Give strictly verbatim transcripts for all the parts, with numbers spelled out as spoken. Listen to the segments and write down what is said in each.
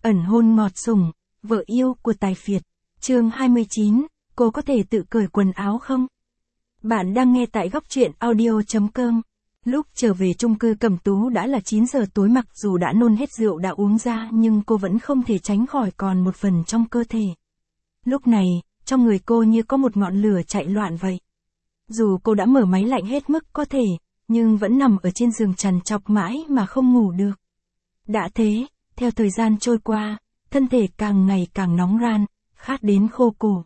Ẩn hôn ngọt sủng, vợ yêu của Tài Phiệt. Chương hai mươi chín, cô có thể tự cởi quần áo không? Bạn đang nghe tại góc truyện audio chấm com. Lúc trở về chung cư Cẩm Tú đã là chín giờ tối, mặc dù đã nôn hết rượu đã uống ra nhưng cô vẫn không thể tránh khỏi còn một phần trong cơ thể. Lúc này, trong người cô như có một ngọn lửa chạy loạn vậy. Dù cô đã mở máy lạnh hết mức có thể, nhưng vẫn nằm ở trên giường trằn trọc mãi mà không ngủ được. Đã thế, theo thời gian trôi qua, thân thể càng ngày càng nóng ran, khát đến khô cổ.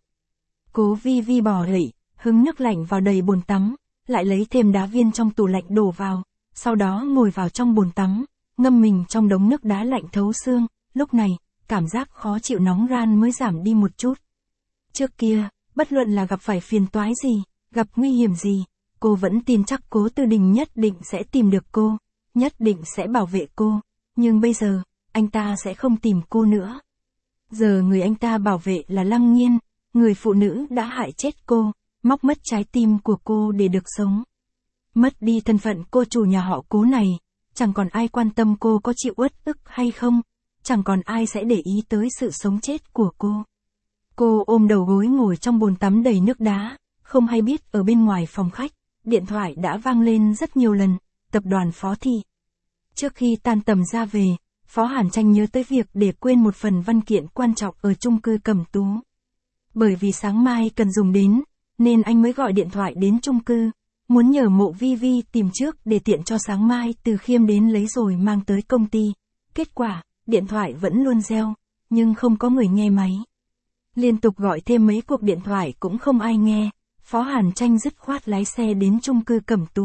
Cố Vi Vi bò dậy, hứng nước lạnh vào đầy bồn tắm, lại lấy thêm đá viên trong tủ lạnh đổ vào, sau đó ngồi vào trong bồn tắm, ngâm mình trong đống nước đá lạnh thấu xương. Lúc này, cảm giác khó chịu nóng ran mới giảm đi một chút. Trước kia, bất luận là gặp phải phiền toái gì, gặp nguy hiểm gì, cô vẫn tin chắc Cố Tư Đình nhất định sẽ tìm được cô, nhất định sẽ bảo vệ cô. Nhưng bây giờ, anh ta sẽ không tìm cô nữa. Giờ người anh ta bảo vệ là Lăng Nhiên, người phụ nữ đã hại chết cô, móc mất trái tim của cô để được sống. Mất đi thân phận cô chủ nhà họ Cố này, chẳng còn ai quan tâm cô có chịu uất ức hay không, chẳng còn ai sẽ để ý tới sự sống chết của cô. Cô ôm đầu gối ngồi trong bồn tắm đầy nước đá, không hay biết ở bên ngoài phòng khách, điện thoại đã vang lên rất nhiều lần, tập đoàn Phó Thị. Trước khi tan tầm ra về, Phó Hàn Tranh nhớ tới việc để quên một phần văn kiện quan trọng ở chung cư Cẩm Tú. Bởi vì sáng mai cần dùng đến, nên anh mới gọi điện thoại đến chung cư, muốn nhờ Mộ Vi Vi tìm trước để tiện cho sáng mai Từ Khiêm đến lấy rồi mang tới công ty. Kết quả, điện thoại vẫn luôn reo, nhưng không có người nghe máy. Liên tục gọi thêm mấy cuộc điện thoại cũng không ai nghe, Phó Hàn Tranh dứt khoát lái xe đến chung cư Cẩm Tú.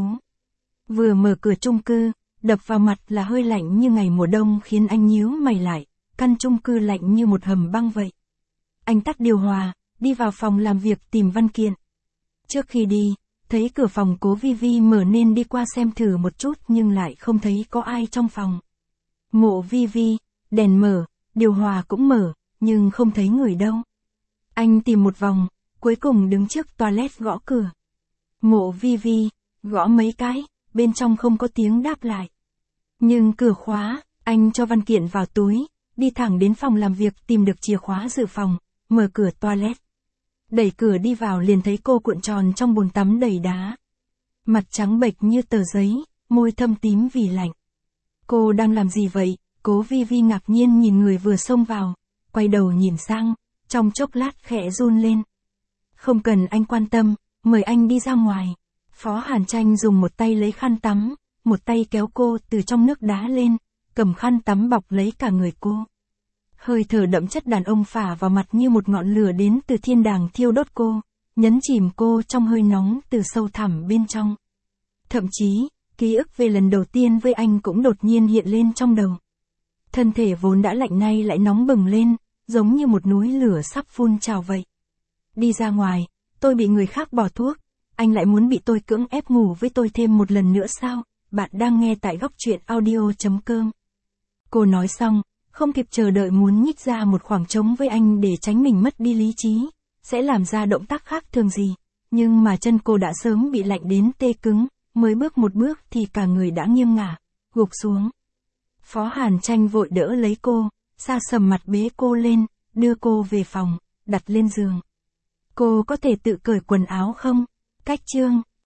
Vừa mở cửa chung cư, đập vào mặt là hơi lạnh như ngày mùa đông khiến anh nhíu mày lại, căn chung cư lạnh như một hầm băng vậy. Anh tắt điều hòa, đi vào phòng làm việc tìm văn kiện. Trước khi đi, thấy cửa phòng Cố Vi Vi mở nên đi qua xem thử một chút nhưng lại không thấy có ai trong phòng. Mộ Vi Vi, đèn mở, điều hòa cũng mở, nhưng không thấy người đâu. Anh tìm một vòng, cuối cùng đứng trước toilet gõ cửa. Mộ Vi Vi, gõ mấy cái, bên trong không có tiếng đáp lại. Nhưng cửa khóa, anh cho văn kiện vào túi, đi thẳng đến phòng làm việc tìm được chìa khóa dự phòng, mở cửa toilet. Đẩy cửa đi vào liền thấy cô cuộn tròn trong bồn tắm đầy đá. Mặt trắng bệch như tờ giấy, môi thâm tím vì lạnh. Cô đang làm gì vậy? Cố Vi Vi ngạc nhiên nhìn người vừa xông vào, quay đầu nhìn sang, trong chốc lát khẽ run lên. Không cần anh quan tâm, mời anh đi ra ngoài. Phó Hàn Tranh dùng một tay lấy khăn tắm, một tay kéo cô từ trong nước đá lên, cầm khăn tắm bọc lấy cả người cô. Hơi thở đậm chất đàn ông phả vào mặt như một ngọn lửa đến từ thiên đàng thiêu đốt cô, nhấn chìm cô trong hơi nóng từ sâu thẳm bên trong. Thậm chí, ký ức về lần đầu tiên với anh cũng đột nhiên hiện lên trong đầu. Thân thể vốn đã lạnh nay lại nóng bừng lên, giống như một núi lửa sắp phun trào vậy. Đi ra ngoài, tôi bị người khác bỏ thuốc, anh lại muốn bị tôi cưỡng ép ngủ với tôi thêm một lần nữa sao? Bạn đang nghe tại góc truyện audio chấm com. Cô nói xong, không kịp chờ đợi muốn nhích ra một khoảng trống với anh để tránh mình mất đi lý trí, sẽ làm ra động tác khác thường gì, nhưng mà chân cô đã sớm bị lạnh đến tê cứng, mới bước một bước thì cả người đã nghiêng ngả, gục xuống. Phó Hàn Tranh vội đỡ lấy cô, sa sầm mặt bế cô lên, đưa cô về phòng, đặt lên giường. Cô có thể tự cởi quần áo không? Cách chương